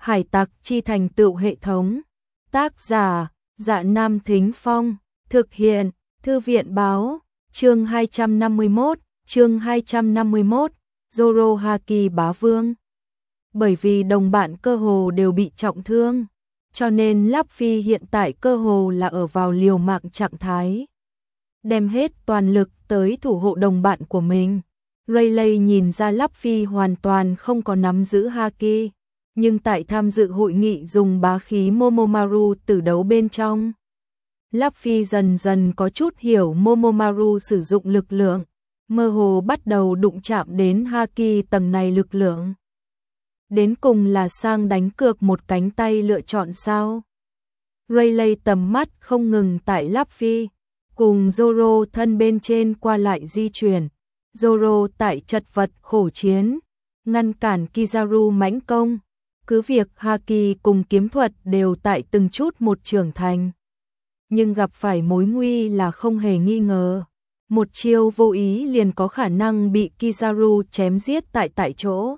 Hải tặc chi thành tựu hệ thống. Tác giả, Dạ Nam Thính Phong. Thực hiện, Thư viện Báo. Chương 251, chương 251, Zoro Haki Bá Vương. Bởi vì đồng bạn cơ hồ đều bị trọng thương, cho nên Luffy hiện tại cơ hồ là ở vào liều mạng trạng thái. Đem hết toàn lực tới thủ hộ đồng bạn của mình. Rayleigh nhìn ra Luffy hoàn toàn không có nắm giữ Haki, nhưng tại tham dự hội nghị dùng bá khí Momomaru tử đấu bên trong, Luffy dần dần có chút hiểu Momomaru sử dụng lực lượng, mơ hồ bắt đầu đụng chạm đến Haki tầng này lực lượng. Đến cùng là sang đánh cược một cánh tay lựa chọn sao? Rayleigh tầm mắt không ngừng tại Luffy, cùng Zoro thân bên trên qua lại di chuyển. Zoro tại chật vật khổ chiến, ngăn cản Kizaru mãnh công. Cứ việc Haki cùng kiếm thuật đều tại từng chút một trưởng thành, nhưng gặp phải mối nguy là không hề nghi ngờ. Một chiêu vô ý liền có khả năng bị Kizaru chém giết tại chỗ.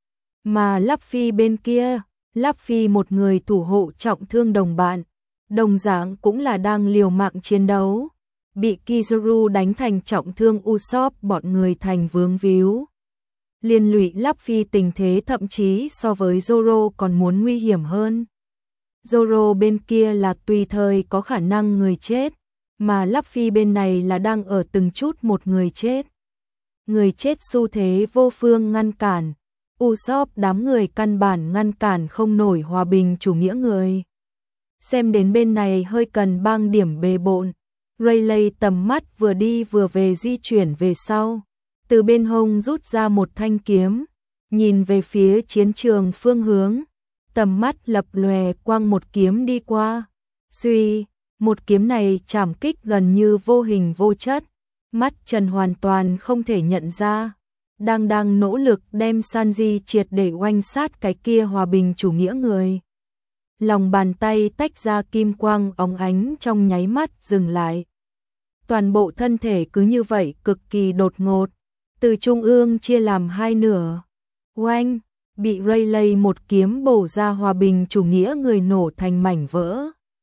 Mà Luffy bên kia, Luffy một người thủ hộ trọng thương đồng bạn, đồng dạng cũng là đang liều mạng chiến đấu, bị Kizaru đánh thành trọng thương Usopp bọn người thành vướng víu. Liên lụy Luffy tình thế thậm chí so với Zoro còn muốn nguy hiểm hơn. Zoro bên kia là tùy thời có khả năng người chết, mà Luffy bên này là đang ở từng chút một người chết. Người chết xu thế vô phương ngăn cản. Usopp đám người căn bản ngăn cản không nổi hòa bình chủ nghĩa người. Xem đến bên này hơi cần bang điểm bề bộn. Rayleigh tầm mắt vừa đi vừa về di chuyển về sau, từ bên hông rút ra một thanh kiếm, nhìn về phía chiến trường phương hướng, tầm mắt lập lòe quang một kiếm đi qua. Suy, một kiếm này chảm kích gần như vô hình vô chất, mắt Trần hoàn toàn không thể nhận ra. Đang nỗ lực đem Sanji triệt để oanh sát cái kia hòa bình chủ nghĩa người. Lòng bàn tay tách ra kim quang óng ánh trong nháy mắt dừng lại. Toàn bộ thân thể cứ như vậy cực kỳ đột ngột, từ trung ương chia làm hai nửa. Oanh, bị Rayleigh một kiếm bổ ra hòa bình chủ nghĩa người nổ thành mảnh vỡ.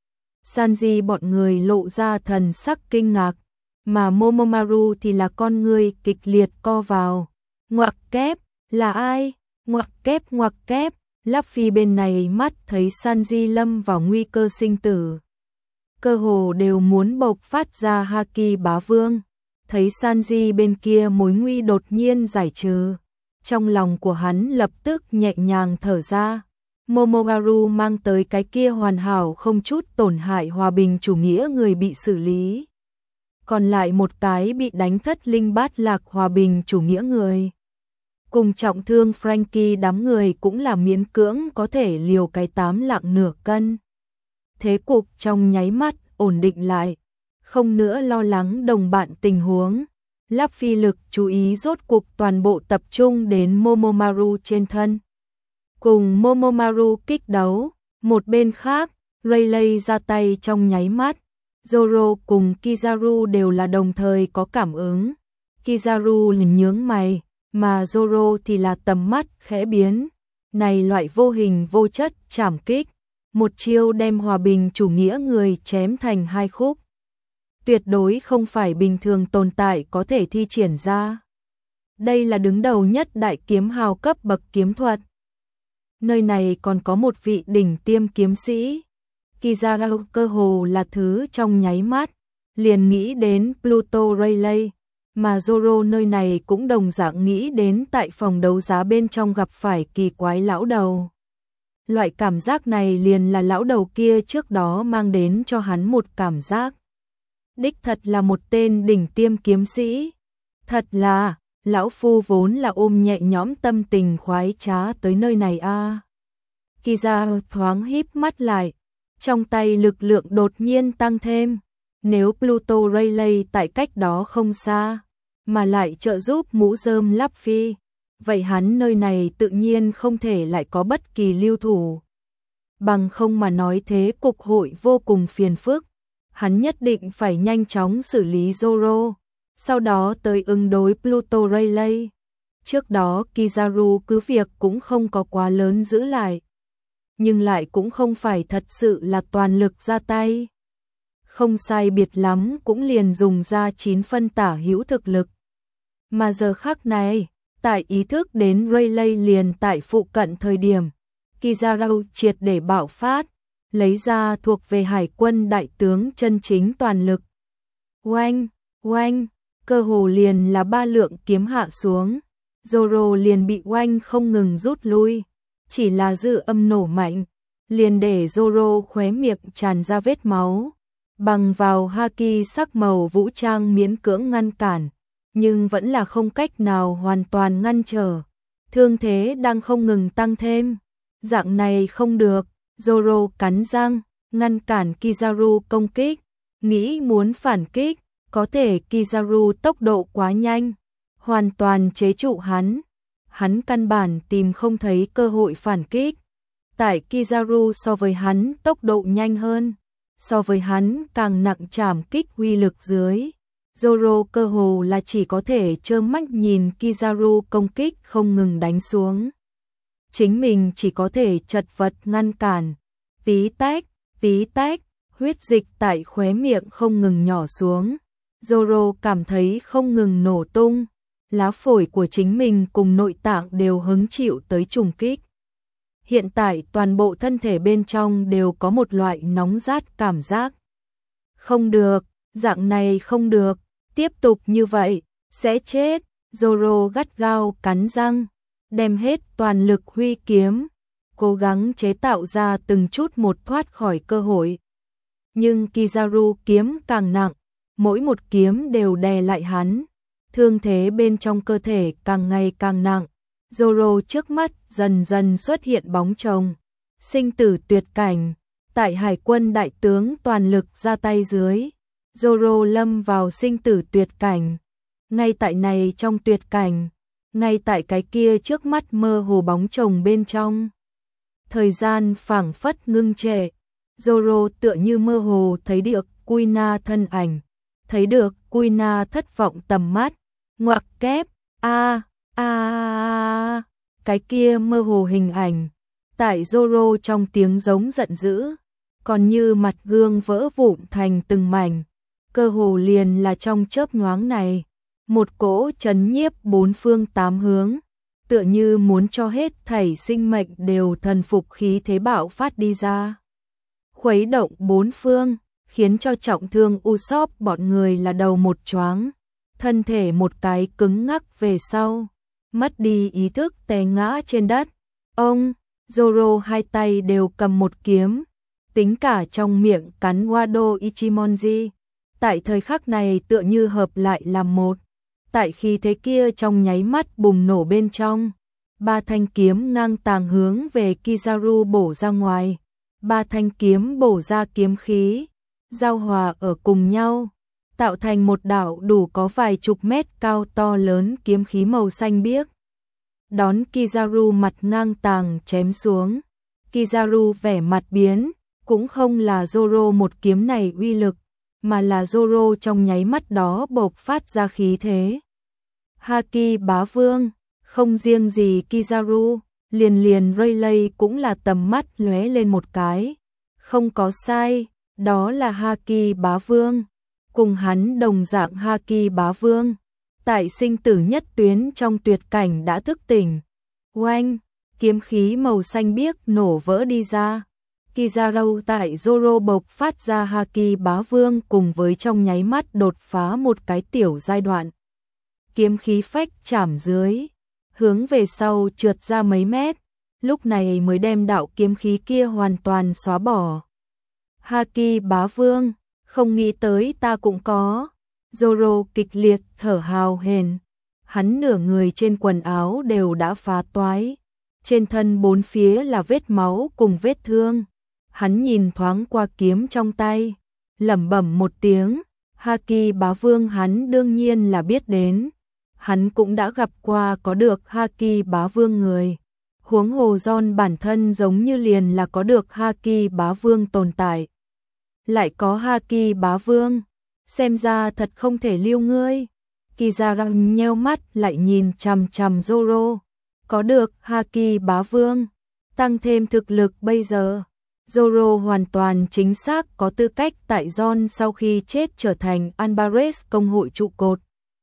Sanji bọn người lộ ra thần sắc kinh ngạc, mà Momomaru thì là con người kịch liệt co vào. Ngoặc kép, là ai? Ngoặc kép, Luffy bên này mắt thấy Sanji lâm vào nguy cơ sinh tử, cơ hồ đều muốn bộc phát ra Haki Bá Vương. Thấy Sanji bên kia mối nguy đột nhiên giải trừ, trong lòng của hắn lập tức nhẹ nhàng thở ra. Momomaru mang tới cái kia hoàn hảo không chút tổn hại hòa bình chủ nghĩa người bị xử lý, còn lại một cái bị đánh thất linh bát lạc hòa bình chủ nghĩa người. Cùng trọng thương Franky đám người cũng là miễn cưỡng có thể liều cái 8 lạng nửa cân. Thế cục trong nháy mắt ổn định lại, không nữa lo lắng đồng bạn tình huống. Luffy lực chú ý rốt cuộc toàn bộ tập trung đến Momomaru trên thân. Cùng Momomaru kích đấu, một bên khác, Rayleigh ra tay trong nháy mắt. Zoro cùng Kizaru đều là đồng thời có cảm ứng. Kizaru nhướng mày, mà Zoro thì là tầm mắt khẽ biến. Này loại vô hình vô chất chảm kích, một chiêu đem hòa bình chủ nghĩa người chém thành hai khúc. Tuyệt đối không phải bình thường tồn tại có thể thi triển ra. Đây là đứng đầu nhất đại kiếm hào cấp bậc kiếm thuật. Nơi này còn có một vị đỉnh tiêm kiếm sĩ. Kizaru cơ hồ là thứ trong nháy mắt liền nghĩ đến Pluto Rayleigh, mà Zoro nơi này cũng đồng dạng nghĩ đến tại phòng đấu giá bên trong gặp phải kỳ quái lão đầu. Loại cảm giác này liền là lão đầu kia trước đó mang đến cho hắn một cảm giác. Đích thật là một tên đỉnh tiêm kiếm sĩ. Thật là, lão phu vốn là ôm nhẹ nhõm tâm tình khoái trá tới nơi này a. Kizaru thoáng híp mắt lại, trong tay lực lượng đột nhiên tăng thêm. Nếu Pluto Rayleigh tại cách đó không xa, mà lại trợ giúp mũ rơm Luffy, vậy hắn nơi này tự nhiên không thể lại có bất kỳ lưu thủ. Bằng không mà nói thế cục hội vô cùng phiền phức. Hắn nhất định phải nhanh chóng xử lý Zoro, sau đó tới ứng đối Pluto Rayleigh. Trước đó Kizaru cứ việc cũng không có quá lớn giữ lại. nhưng lại cũng không phải thật sự là toàn lực ra tay. Không sai biệt lắm cũng liền dùng ra 9 phân tả hữu thực lực. Mà giờ khắc này, tại ý thức đến Rayleigh liền tại phụ cận thời điểm, Kizaru triệt để bạo phát, lấy ra thuộc về hải quân đại tướng chân chính toàn lực. Oanh, oanh, cơ hồ liền là 3 lượng kiếm hạ xuống, Zoro liền bị oanh không ngừng rút lui, chỉ là dư âm nổ mạnh, liền để Zoro khóe miệng tràn ra vết máu, bằng vào haki sắc màu vũ trang miễn cưỡng ngăn cản, nhưng vẫn là không cách nào hoàn toàn ngăn trở, thương thế đang không ngừng tăng thêm, dạng này không được, Zoro cắn răng, ngăn cản Kizaru công kích, nghĩ muốn phản kích, có thể Kizaru tốc độ quá nhanh, hoàn toàn chế trụ hắn căn bản tìm không thấy cơ hội phản kích. Tại Kizaru so với hắn tốc độ nhanh hơn, so với hắn càng nặng trảm kích uy lực dưới, Zoro cơ hồ là chỉ có thể trơ mắt nhìn Kizaru công kích không ngừng đánh xuống. Chính mình chỉ có thể chật vật ngăn cản, tí tách, huyết dịch tại khóe miệng không ngừng nhỏ xuống. Zoro cảm thấy không ngừng nổ tung, lá phổi của chính mình cùng nội tạng đều hứng chịu tới trùng kích. Hiện tại toàn bộ thân thể bên trong đều có một loại nóng rát cảm giác. Không được, dạng này không được, tiếp tục như vậy, sẽ chết. Zoro gắt gao cắn răng, đem hết toàn lực huy kiếm, cố gắng chế tạo ra từng chút một thoát khỏi cơ hội. Nhưng Kizaru kiếm càng nặng, mỗi một kiếm đều đè lại hắn, thương thế bên trong cơ thể càng ngày càng nặng. Zoro trước mắt dần dần xuất hiện bóng chồng, sinh tử tuyệt cảnh, tại hải quân đại tướng toàn lực ra tay dưới, Zoro lâm vào sinh tử tuyệt cảnh. Ngay tại này trong tuyệt cảnh, ngay tại cái kia trước mắt mơ hồ bóng chồng bên trong, thời gian phảng phất ngưng trệ, Zoro tựa như mơ hồ thấy được Kuina thân ảnh, thấy được Kuina thất vọng tầm mắt, ngoặc kép, cái kia mơ hồ hình ảnh, tại Zoro trong tiếng giống giận dữ, còn như mặt gương vỡ vụn thành từng mảnh, cơ hồ liền là trong chớp nhoáng này, một cỗ chấn nhiếp bốn phương tám hướng, tựa như muốn cho hết thảy sinh mệnh đều thần phục khí thế bạo phát đi ra, khuấy động bốn phương, khiến cho trọng thương Usopp bọn người là đầu một choáng, thân thể một cái cứng ngắc về sau, mất đi ý thức té ngã trên đất. Ông, Zoro hai tay đều cầm một kiếm, tính cả trong miệng cắn Wado Ichimonji, tại thời khắc này tựa như hợp lại làm một. Tại khi thế kia trong nháy mắt bùng nổ bên trong, 3 thanh kiếm ngang tàng hướng về Kizaru bổ ra ngoài, 3 thanh kiếm bổ ra kiếm khí, giao hòa ở cùng nhau, tạo thành một đạo đủ có vài chục mét cao to lớn kiếm khí màu xanh biếc. Đón Kizaru mặt ngang tàng chém xuống, Kizaru vẻ mặt biến, cũng không là Zoro một kiếm này uy lực, mà là Zoro trong nháy mắt đó bộc phát ra khí thế. Haki bá vương, không riêng gì Kizaru, liền Rayleigh cũng là tầm mắt lóe lên một cái. Không có sai, đó là Haki bá vương. Cùng hắn đồng dạng Haki bá vương, tại sinh tử nhất tuyến trong tuyệt cảnh đã thức tỉnh. Oanh, kiếm khí màu xanh biếc nổ vỡ đi ra. Kizaru tại Zoro bộc phát ra Haki bá vương cùng với trong nháy mắt đột phá một cái tiểu giai đoạn. Kiếm khí phách chạm dưới, hướng về sau trượt ra mấy mét, lúc này mới đem đạo kiếm khí kia hoàn toàn xóa bỏ. Haki bá vương, không nghĩ tới ta cũng có. Zoro kịch liệt thở hào hển, hắn nửa người trên quần áo đều đã phá toái, trên thân bốn phía là vết máu cùng vết thương. Hắn nhìn thoáng qua kiếm trong tay, lẩm bẩm một tiếng, Haki bá vương hắn đương nhiên là biết đến. Hắn cũng đã gặp qua có được Haki bá vương người. Huống hồ John bản thân giống như liền là có được Haki bá vương tồn tại. Lại có Haki bá vương, xem ra thật không thể lưu ngươi. Kizaru nheo mắt lại nhìn chằm chằm Zoro. Có được Haki bá vương, Tăng thêm thực lực bây giờ, Zoro hoàn toàn chính xác có tư cách tại John sau khi chết trở thành Alvarez công hội trụ cột.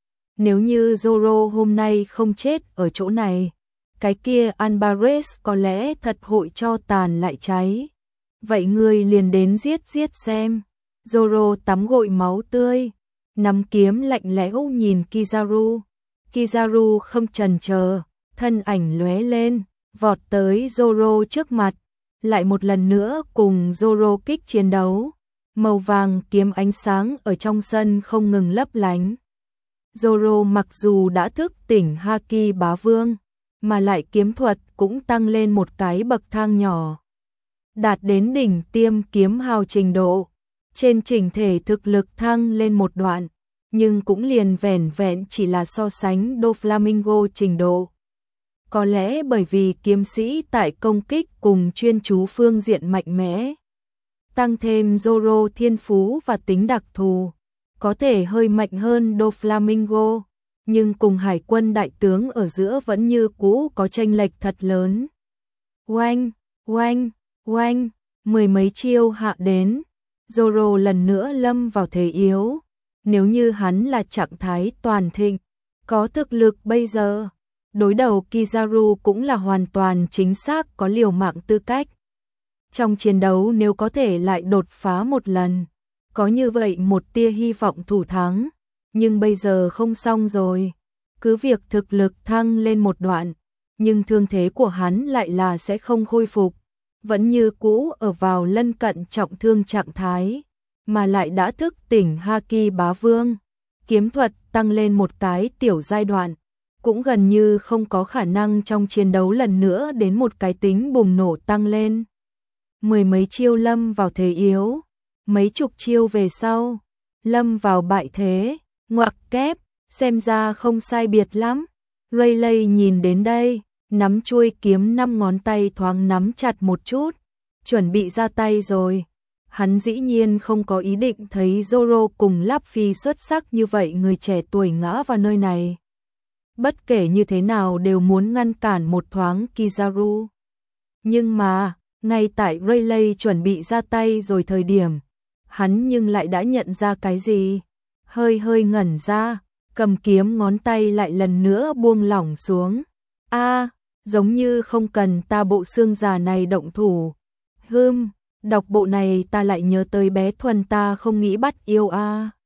Nếu như Zoro hôm nay không chết ở chỗ này, cái kia Alvarez có lẽ thật hội cho tàn lại cháy. Vậy ngươi liền đến giết xem. Zoro tắm gội máu tươi, nắm kiếm lạnh lẽo nhìn Kizaru. Kizaru không chần chờ, thân ảnh lóe lên, vọt tới Zoro trước mặt, lại một lần nữa cùng Zoro kích chiến đấu. Màu vàng kiếm ánh sáng ở trong sân không ngừng lấp lánh. Zoro mặc dù đã thức tỉnh Haki bá vương, mà lại kiếm thuật cũng tăng lên một cái bậc thang nhỏ, đạt đến đỉnh tiêm kiếm hào trình độ. Trên chỉnh thể thực lực thăng lên một đoạn, nhưng cũng liền vẻn vẹn chỉ là so sánh Doflamingo trình độ. Có lẽ bởi vì kiếm sĩ tại công kích cùng chuyên chú phương diện mạnh mẽ, tăng thêm Zoro thiên phú và tính đặc thù, có thể hơi mạnh hơn Doflamingo, nhưng cùng hải quân đại tướng ở giữa vẫn như cũ có chênh lệch thật lớn. Oanh, oanh, oanh, mười mấy chiêu hạ đến, Zoro lần nữa lâm vào thế yếu. Nếu như hắn là trạng thái toàn thịnh, có thực lực bây giờ, đối đầu Kizaru cũng là hoàn toàn chính xác có liều mạng tư cách. Trong chiến đấu nếu có thể lại đột phá một lần, có như vậy một tia hy vọng thủ thắng, nhưng bây giờ không xong rồi. Cứ việc thực lực thăng lên một đoạn, nhưng thương thế của hắn lại là sẽ không khôi phục, vẫn như cũ ở vào lân cận trọng thương trạng thái, mà lại đã thức tỉnh Haki bá vương. Kiếm thuật tăng lên một cái tiểu giai đoạn, cũng gần như không có khả năng trong chiến đấu lần nữa đến một cái tính bùng nổ tăng lên. Mười mấy chiêu lâm vào thế yếu, mấy chục chiêu về sau, lâm vào bại thế, ngoặc kép, xem ra không sai biệt lắm. Rayleigh nhìn đến đây, nắm chuôi kiếm 5 ngón tay thoáng nắm chặt một chút, chuẩn bị ra tay rồi. Hắn dĩ nhiên không có ý định thấy Zoro cùng Luffy xuất sắc như vậy người trẻ tuổi ngã vào nơi này. Bất kể như thế nào đều muốn ngăn cản một thoáng Kizaru. Nhưng mà, ngay tại Rayleigh chuẩn bị ra tay rồi thời điểm, hắn nhưng lại đã nhận ra cái gì. Hơi ngẩn ra, cầm kiếm ngón tay lại lần nữa buông lỏng xuống. Giống như không cần ta bộ xương già này động thủ. Đọc bộ này ta lại nhớ tới bé Thuần ta không nghĩ bắt yêu